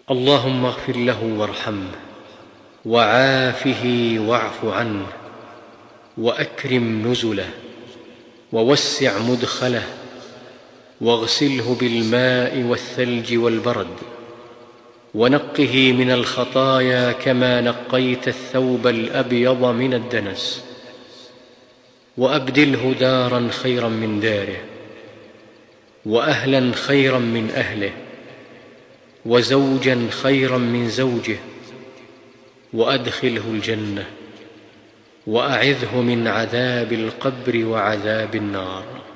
اللهم اغفر له وارحمه وعافه واعف عنه وأكرم نزله ووسع مدخله واغسله بالماء والثلج والبرد ونقه من الخطايا كما نقيت الثوب الأبيض من الدنس وأبدله دارا خيرا من داره وأهلا خيرا من أهله وزوجا خيرا من زوجه وأدخله الجنة وأعذه من عذاب القبر وعذاب النار.